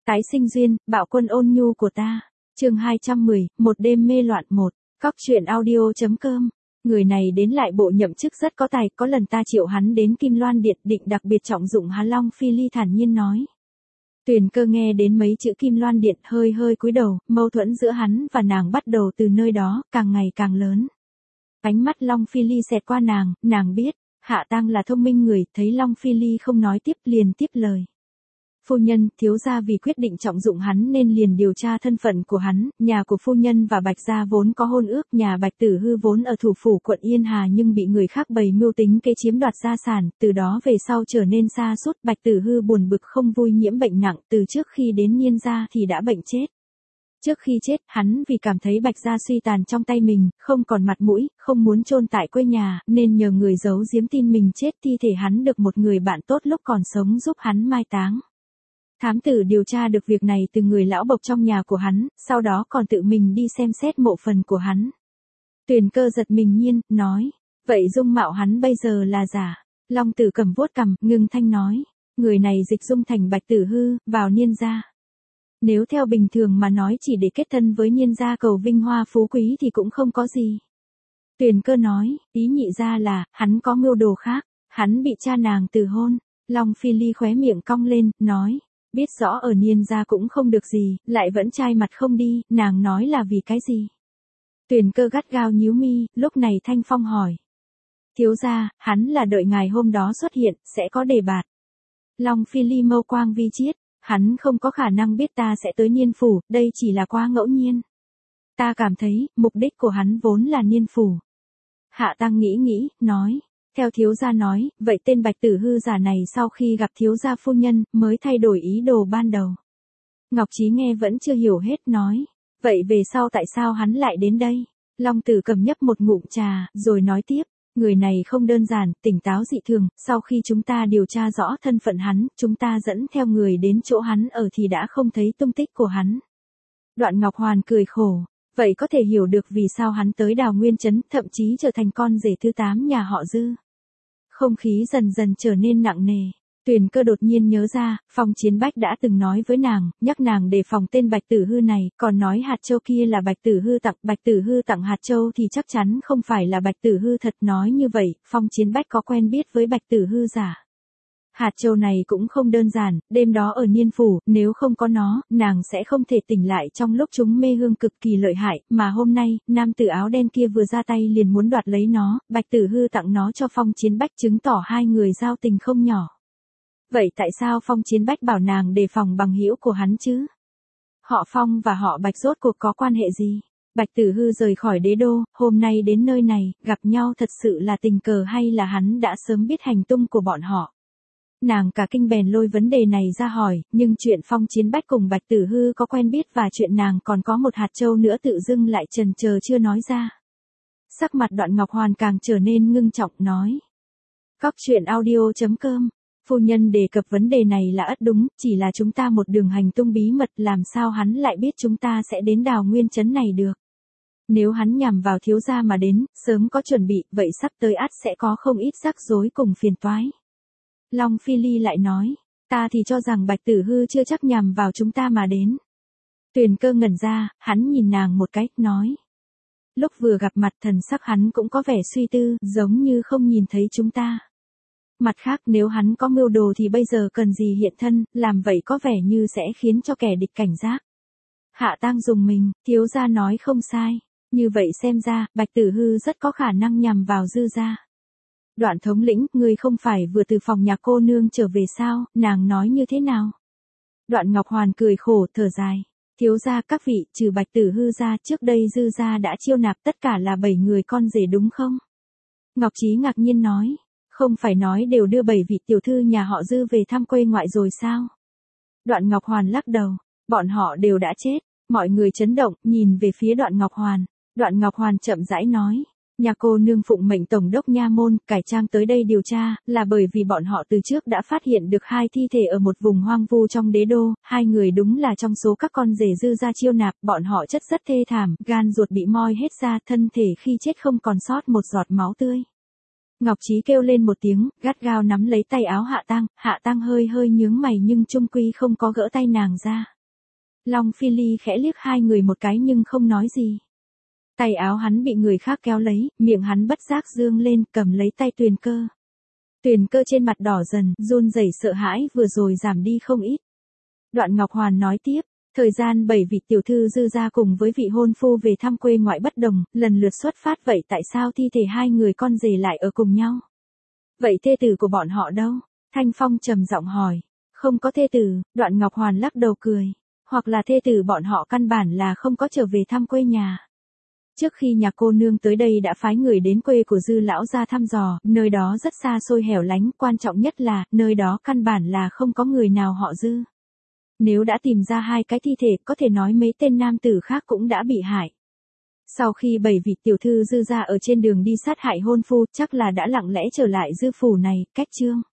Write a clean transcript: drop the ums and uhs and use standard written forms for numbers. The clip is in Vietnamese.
Tái sinh duyên, bạo quân ôn nhu của ta. Chương 210, một đêm mê loạn 1. Cóc truyện audio.com. Người này đến lại bộ nhậm chức rất có tài, có lần ta triệu hắn đến Kim Loan Điện định đặc biệt trọng dụng hắn. Long Phi Ly thản nhiên nói. Tuyền Cơ nghe đến mấy chữ Kim Loan Điện hơi cúi đầu, mâu thuẫn giữa hắn và nàng bắt đầu từ nơi đó, càng ngày càng lớn. Ánh mắt Long Phi Ly xẹt qua nàng biết, Hạ Tang là thông minh người, thấy Long Phi Ly không nói tiếp liền tiếp lời. Phu nhân, thiếu gia vì quyết định trọng dụng hắn nên liền điều tra thân phận của hắn, nhà của phu nhân và Bạch gia vốn có hôn ước, nhà Bạch Tử Hư vốn ở thủ phủ quận Yên Hà nhưng bị người khác bày mưu tính kế chiếm đoạt gia sản, từ đó về sau trở nên sa sút. Bạch Tử Hư buồn bực không vui nhiễm bệnh nặng, từ trước khi đến Niên gia thì đã bệnh chết. Trước khi chết, hắn vì cảm thấy Bạch gia suy tàn trong tay mình, không còn mặt mũi, không muốn chôn tại quê nhà, nên nhờ người giấu giếm tin mình chết, thi thể hắn được một người bạn tốt lúc còn sống giúp hắn mai táng. Thám tử điều tra được việc này từ người lão bộc trong nhà của hắn, sau đó còn tự mình đi xem xét mộ phần của hắn. Tuyền Cơ giật mình nhiên, nói, vậy dung mạo hắn bây giờ là giả. Long Tử Cầm vuốt cằm, ngưng thanh nói, người này dịch dung thành Bạch Tử Hư, vào Niên gia. Nếu theo bình thường mà nói chỉ để kết thân với Niên gia cầu vinh hoa phú quý thì cũng không có gì. Tuyền Cơ nói, ý nhị ra là, hắn có mưu đồ khác, hắn bị cha nàng từ hôn. Long Phi Ly khóe miệng cong lên, nói, biết rõ ở Niên gia cũng không được gì, lại vẫn trai mặt không đi, nàng nói là vì cái gì? Tuyền Cơ gắt gao nhíu mi, lúc này Thanh Phong hỏi. Thiếu gia, hắn là đợi ngài hôm đó xuất hiện, sẽ có đề bạt. Long Phi Ly mâu quang vi chiết, hắn không có khả năng biết ta sẽ tới Niên phủ, đây chỉ là quá ngẫu nhiên. Ta cảm thấy, mục đích của hắn vốn là Niên phủ. Hạ Tang nghĩ, nói. Theo thiếu gia nói, vậy tên Bạch Tử Hư giả này sau khi gặp thiếu gia phu nhân, mới thay đổi ý đồ ban đầu. Ngọc Trí nghe vẫn chưa hiểu hết, nói. Vậy về sau tại sao hắn lại đến đây? Long Tử Cầm nhấp một ngụm trà, rồi nói tiếp. Người này không đơn giản, tỉnh táo dị thường, sau khi chúng ta điều tra rõ thân phận hắn, chúng ta dẫn theo người đến chỗ hắn ở thì đã không thấy tung tích của hắn. Đoạn Ngọc Hoàn cười khổ. Vậy có thể hiểu được vì sao hắn tới Đào Nguyên Trấn, thậm chí trở thành con rể thứ 8 nhà họ Dư. Không khí dần dần trở nên nặng nề. Tuyền Cơ đột nhiên nhớ ra, Phong Chiến Bách đã từng nói với nàng, nhắc nàng đề phòng tên Bạch Tử Hư này, còn nói hạt châu kia là Bạch Tử Hư tặng hạt châu thì chắc chắn không phải là Bạch Tử Hư thật. Nói như vậy, Phong Chiến Bách có quen biết với Bạch Tử Hư giả. Hạt châu này cũng không đơn giản, đêm đó ở Niên phủ, nếu không có nó, nàng sẽ không thể tỉnh lại trong lúc chúng mê hương cực kỳ lợi hại, mà hôm nay, nam tử áo đen kia vừa ra tay liền muốn đoạt lấy nó, Bạch Tử Hư tặng nó cho Phong Chiến Bách, chứng tỏ hai người giao tình không nhỏ. Vậy tại sao Phong Chiến Bách bảo nàng đề phòng bằng hữu của hắn chứ? Họ Phong và họ Bạch rốt cuộc có quan hệ gì? Bạch Tử Hư rời khỏi đế đô, hôm nay đến nơi này, gặp nhau thật sự là tình cờ hay là hắn đã sớm biết hành tung của bọn họ? Nàng cả kinh bèn lôi vấn đề này ra hỏi, nhưng chuyện Phong Chiến Bách cùng Bạch Tử Hư có quen biết và chuyện nàng còn có một hạt châu nữa tự dưng lại chần chờ chưa nói ra. Sắc mặt Đoạn Ngọc Hoàn càng trở nên ngưng trọng, nói. Cóc truyện audio.com. Phu nhân đề cập vấn đề này là ắt đúng, chỉ là chúng ta một đường hành tung bí mật, làm sao hắn lại biết chúng ta sẽ đến Đào Nguyên Trấn này được. Nếu hắn nhằm vào thiếu gia mà đến, sớm có chuẩn bị, vậy sắp tới ắt sẽ có không ít rắc rối cùng phiền toái. Long Phi Ly lại nói, ta thì cho rằng Bạch Tử Hư chưa chắc nhằm vào chúng ta mà đến. Tuyền Cơ ngẩn ra, hắn nhìn nàng một cái, nói. Lúc vừa gặp mặt thần sắc hắn cũng có vẻ suy tư, giống như không nhìn thấy chúng ta. Mặt khác nếu hắn có mưu đồ thì bây giờ cần gì hiện thân, làm vậy có vẻ như sẽ khiến cho kẻ địch cảnh giác. Hạ Tang dùng mình, thiếu gia nói không sai. Như vậy xem ra, Bạch Tử Hư rất có khả năng nhằm vào Dư gia. Đoạn thống lĩnh, ngươi không phải vừa từ phòng nhà cô nương trở về sao, nàng nói như thế nào? Đoạn Ngọc Hoàn cười khổ, thở dài. Thiếu gia các vị, trừ Bạch Tử Hư ra, trước đây Dư gia đã chiêu nạp tất cả là 7 người con rể đúng không? Ngọc Trí ngạc nhiên nói. Không phải nói đều đưa 7 vị tiểu thư nhà họ Dư về thăm quê ngoại rồi sao? Đoạn Ngọc Hoàn lắc đầu. Bọn họ đều đã chết. Mọi người chấn động, nhìn về phía Đoạn Ngọc Hoàn. Đoạn Ngọc Hoàn chậm rãi nói. Nhà cô nương phụng mệnh tổng đốc nha môn, cải trang tới đây điều tra, là bởi vì bọn họ từ trước đã phát hiện được 2 thi thể ở một vùng hoang vu trong đế đô, 2 người đúng là trong số các con rể Dư gia chiêu nạp, bọn họ chất rất thê thảm, gan ruột bị moi hết ra, thân thể khi chết không còn sót một giọt máu tươi. Ngọc Trí kêu lên một tiếng, gắt gao nắm lấy tay áo Hạ Tang hơi nhướng mày nhưng chung quy không có gỡ tay nàng ra. Long Phi Ly khẽ liếc hai người một cái nhưng không nói gì. Tay áo hắn bị người khác kéo lấy, miệng hắn bất giác dương lên cầm lấy tay Tuyền Cơ. Tuyền Cơ trên mặt đỏ dần, run rẩy sợ hãi vừa rồi giảm đi không ít. Đoạn Ngọc Hoàn nói tiếp, thời gian 7 vị tiểu thư Dư gia cùng với vị hôn phu về thăm quê ngoại bất đồng, lần lượt xuất phát, vậy tại sao thi thể hai người con rể lại ở cùng nhau? Vậy thê tử của bọn họ đâu? Thanh Phong trầm giọng hỏi. Không có thê tử, Đoạn Ngọc Hoàn lắc đầu cười. Hoặc là thê tử bọn họ căn bản là không có trở về thăm quê nhà. Trước khi nhà cô nương tới đây đã phái người đến quê của Dư lão ra thăm dò, nơi đó rất xa xôi hẻo lánh, quan trọng nhất là, nơi đó căn bản là không có người nào họ Dư. Nếu đã tìm ra hai cái thi thể, có thể nói mấy tên nam tử khác cũng đã bị hại. Sau khi 7 vị tiểu thư Dư gia ở trên đường đi sát hại hôn phu, chắc là đã lặng lẽ trở lại Dư phủ này, cách chương.